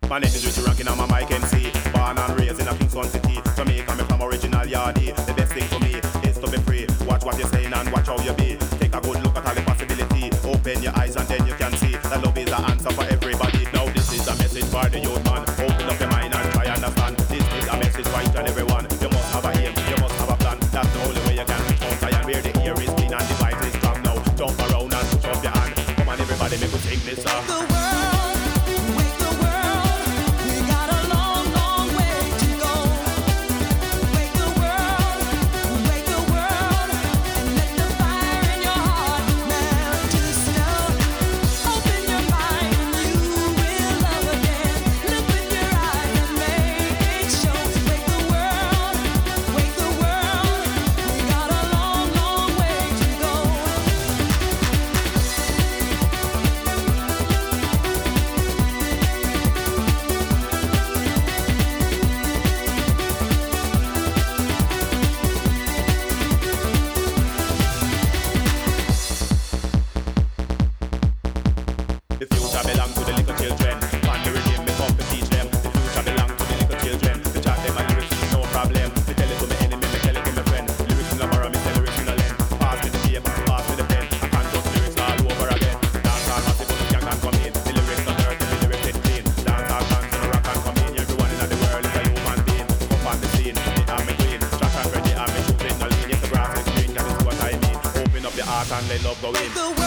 My name is Richie Rankin, I'm a Mike MC. Born and raised in a Kingston City. Jamaica, me from original Yardie. The best thing for me is to be free. Watch what you're saying and watch how you be. Take a good look at all the possibility. Open your eyes and then you can see that love is the answer for everybody. Now this is a message for the youth man. Open up your mind and try understand. This is a message for each and everyone. You must have a aim, you must have a plan. That's the only way you can reach out and where the air is clean and the vibe is strong. Now jump around and put up your hand. Come on everybody, make us sing this song. The future belongs to the little children. On the rhythm, me come to teach them. The future belongs to the little children. To chat them and lyrics, no problem. Me tell it to my enemy, me tell it to my friend. Lyrics in the mirror, me tell lyrics in the lens. Pass me the tape, pass me the pen. I can't just lyrics all over again. Dance all massive, but you can't come in. The lyrics not dirty, the lyrics is clean. Dance all fans and rock and come in. Everyone in the world is a human being. Come on the scene, me and me queen. Trash and ready and me shooting the lean. Yes, the grass is green, can you see what I mean? Open up your heart and let love go in.